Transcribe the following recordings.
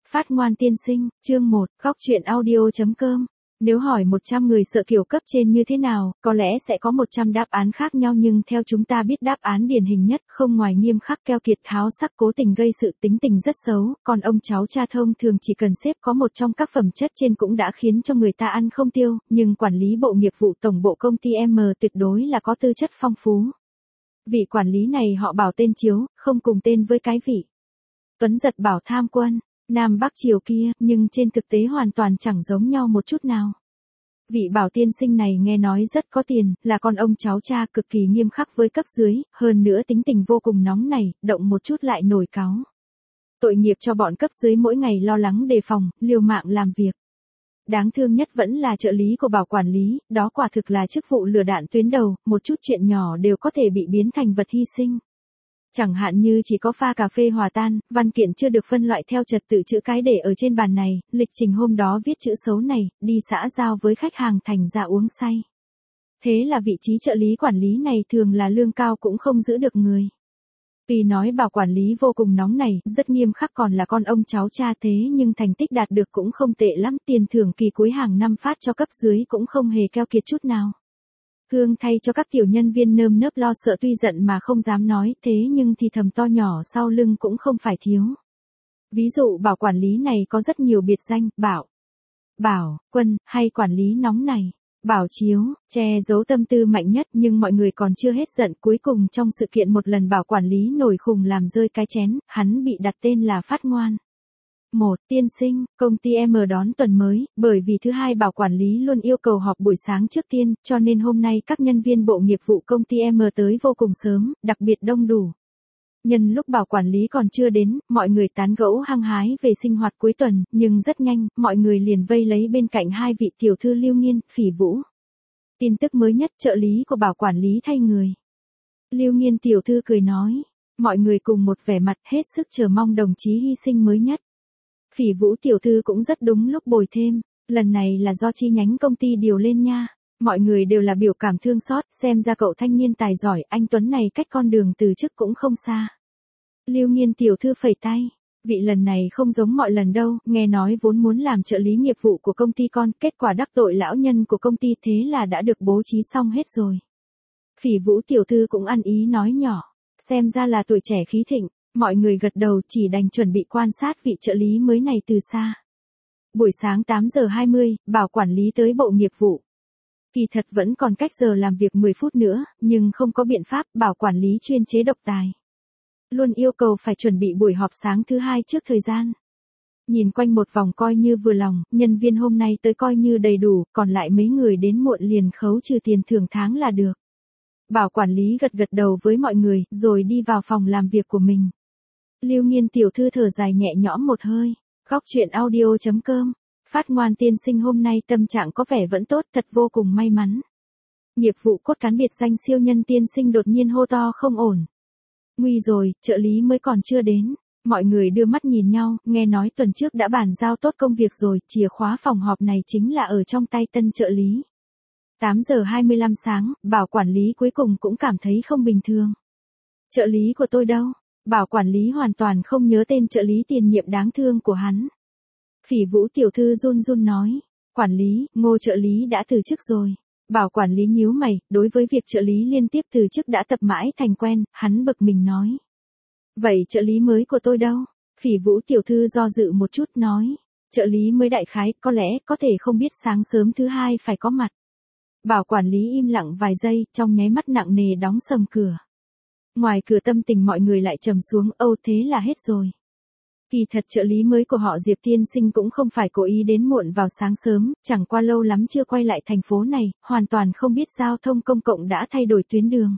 Phát ngoan tiên sinh, chương 1, góc chuyện audio.com. Nếu hỏi 100 người sợ kiểu cấp trên như thế nào, có lẽ sẽ có 100 đáp án khác nhau, nhưng theo chúng ta biết đáp án điển hình nhất không ngoài nghiêm khắc, keo kiệt, háo sắc, cố tình gây sự, tính tình rất xấu. Còn ông cháu cha thông thường chỉ cần xếp có một trong các phẩm chất trên cũng đã khiến cho người ta ăn không tiêu, nhưng quản lý bộ nghiệp vụ tổng bộ công ty M tuyệt đối là có tư chất phong phú. Vị quản lý này họ bảo tên Chiếu, không cùng tên với cái vị Tuấn Giật bảo tham quân Nam Bắc Triều kia, nhưng trên thực tế hoàn toàn chẳng giống nhau một chút nào. Vị Bảo tiên sinh này nghe nói rất có tiền, là con ông cháu cha, cực kỳ nghiêm khắc với cấp dưới, hơn nữa tính tình vô cùng nóng nảy, động một chút lại nổi cáu. Tội nghiệp cho bọn cấp dưới mỗi ngày lo lắng đề phòng, liều mạng làm việc. Đáng thương nhất vẫn là trợ lý của Bảo quản lý, đó quả thực là chức vụ lửa đạn tuyến đầu, một chút chuyện nhỏ đều có thể bị biến thành vật hy sinh. Chẳng hạn như chỉ có pha cà phê hòa tan, văn kiện chưa được phân loại theo trật tự chữ cái để ở trên bàn này, lịch trình hôm đó viết chữ xấu này, đi xã giao với khách hàng thành ra uống say. Thế là vị trí trợ lý quản lý này thường là lương cao cũng không giữ được người. Vì nói Bảo quản lý vô cùng nóng này, rất nghiêm khắc, còn là con ông cháu cha thế nhưng thành tích đạt được cũng không tệ lắm, tiền thưởng kỳ cuối hàng năm phát cho cấp dưới cũng không hề keo kiệt chút nào. Thương thay cho các tiểu nhân viên nơm nớp lo sợ, tuy giận mà không dám nói, thế nhưng thì thầm to nhỏ sau lưng cũng không phải thiếu. Ví dụ Bảo quản lý này có rất nhiều biệt danh, Bảo, Quân, hay quản lý nóng này, Bảo Chiếu, che giấu tâm tư mạnh nhất, nhưng mọi người còn chưa hết giận. Cuối cùng trong sự kiện một lần Bảo quản lý nổi khùng làm rơi cái chén, hắn bị đặt tên là Phát Ngoan. 1. Tiên sinh, công ty M đón tuần mới, bởi vì thứ hai Bảo quản lý luôn yêu cầu họp buổi sáng trước tiên, cho nên hôm nay các nhân viên bộ nghiệp vụ công ty M tới vô cùng sớm, đặc biệt đông đủ. Nhân lúc Bảo quản lý còn chưa đến, mọi người tán gẫu hăng hái về sinh hoạt cuối tuần, nhưng rất nhanh, mọi người liền vây lấy bên cạnh hai vị tiểu thư Lưu Nghiên, Phỉ Vũ. Tin tức mới nhất, trợ lý của Bảo quản lý thay người. Lưu Nghiên tiểu thư cười nói, mọi người cùng một vẻ mặt hết sức chờ mong đồng chí hy sinh mới nhất. Phỉ Vũ tiểu thư cũng rất đúng lúc bồi thêm, lần này là do chi nhánh công ty điều lên nha. Mọi người đều là biểu cảm thương xót, xem ra cậu thanh niên tài giỏi, anh Tuấn này cách con đường từ chức cũng không xa. Lưu Nghiên tiểu thư phẩy tay, vị lần này không giống mọi lần đâu, nghe nói vốn muốn làm trợ lý nghiệp vụ của công ty con, kết quả đắc tội lão nhân của công ty, thế là đã được bố trí xong hết rồi. Phỉ Vũ tiểu thư cũng ăn ý nói nhỏ, xem ra là tuổi trẻ khí thịnh. Mọi người gật đầu, chỉ đành chuẩn bị quan sát vị trợ lý mới này từ xa. Buổi sáng 8 giờ 20, Bảo quản lý tới bộ nghiệp vụ. Kỳ thật vẫn còn cách giờ làm việc 10 phút nữa, nhưng không có biện pháp, Bảo quản lý chuyên chế độc tài. Luôn yêu cầu phải chuẩn bị buổi họp sáng thứ hai trước thời gian. Nhìn quanh một vòng coi như vừa lòng, nhân viên hôm nay tới coi như đầy đủ, còn lại mấy người đến muộn liền khấu trừ tiền thưởng tháng là được. Bảo quản lý gật gật đầu với mọi người, rồi đi vào phòng làm việc của mình. Lưu Nghiên tiểu thư thở dài nhẹ nhõm một hơi. Góc chuyện audio.com. Phát Ngoan tiên sinh hôm nay tâm trạng có vẻ vẫn tốt, thật vô cùng may mắn. Nghiệp vụ cốt cán biệt danh siêu nhân tiên sinh đột nhiên hô to không ổn. Nguy rồi, trợ lý mới còn chưa đến. Mọi người đưa mắt nhìn nhau, nghe nói tuần trước đã bàn giao tốt công việc rồi, chìa khóa phòng họp này chính là ở trong tay tân trợ lý. 8 giờ 25 sáng, Bảo quản lý cuối cùng cũng cảm thấy không bình thường. Trợ lý của tôi đâu? Bảo quản lý hoàn toàn không nhớ tên trợ lý tiền nhiệm đáng thương của hắn. Phỉ Vũ tiểu thư run run nói, quản lý, Ngô trợ lý đã từ chức rồi. Bảo quản lý nhíu mày, đối với việc trợ lý liên tiếp từ chức đã tập mãi thành quen, hắn bực mình nói. Vậy trợ lý mới của tôi đâu? Phỉ Vũ tiểu thư do dự một chút nói, trợ lý mới đại khái, có lẽ có thể không biết sáng sớm thứ hai phải có mặt. Bảo quản lý im lặng vài giây, trong nháy mắt nặng nề đóng sầm cửa. Ngoài cửa tâm tình mọi người lại trầm xuống, âu thế là hết rồi. Kỳ thật trợ lý mới của họ Diệp tiên sinh cũng không phải cố ý đến muộn vào sáng sớm, chẳng qua lâu lắm chưa quay lại thành phố này, hoàn toàn không biết giao thông công cộng đã thay đổi tuyến đường.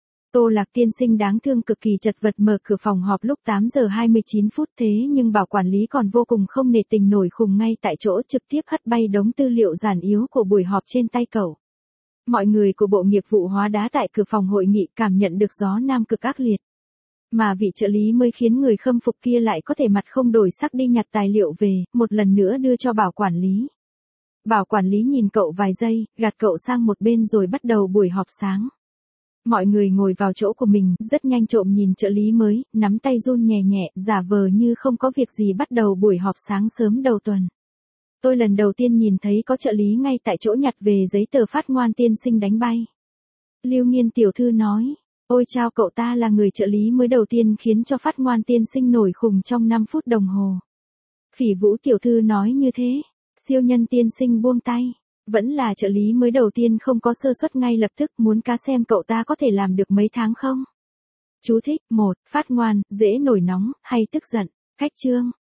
Tô Lạc tiên sinh đáng thương cực kỳ chật vật mở cửa phòng họp lúc 8 giờ 29 phút, thế nhưng Bảo quản lý còn vô cùng không nể tình nổi khùng ngay tại chỗ, trực tiếp hất bay đống tư liệu giản yếu của buổi họp trên tay cậu. Mọi người của bộ nghiệp vụ hóa đá tại cửa phòng hội nghị, cảm nhận được gió nam cực ác liệt. Mà vị trợ lý mới khiến người khâm phục kia lại có thể mặt không đổi sắc đi nhặt tài liệu về, một lần nữa đưa cho Bảo quản lý. Bảo quản lý nhìn cậu vài giây, gạt cậu sang một bên rồi bắt đầu buổi họp sáng. Mọi người ngồi vào chỗ của mình, rất nhanh trộm nhìn trợ lý mới, nắm tay run nhẹ nhẹ, giả vờ như không có việc gì bắt đầu buổi họp sáng sớm đầu tuần. Tôi lần đầu tiên nhìn thấy có trợ lý ngay tại chỗ nhặt về giấy tờ Phát Ngoan tiên sinh đánh bay. Lưu Nghiên tiểu thư nói, ôi chao, cậu ta là người trợ lý mới đầu tiên khiến cho Phát Ngoan tiên sinh nổi khùng trong 5 phút đồng hồ. Phỉ Vũ tiểu thư nói như thế, siêu nhân tiên sinh buông tay. Vẫn là trợ lý mới đầu tiên không có sơ suất ngay lập tức, muốn cá xem cậu ta có thể làm được mấy tháng không. Chú thích: 1. Phát Ngoan, dễ nổi nóng, hay tức giận. Khách chương.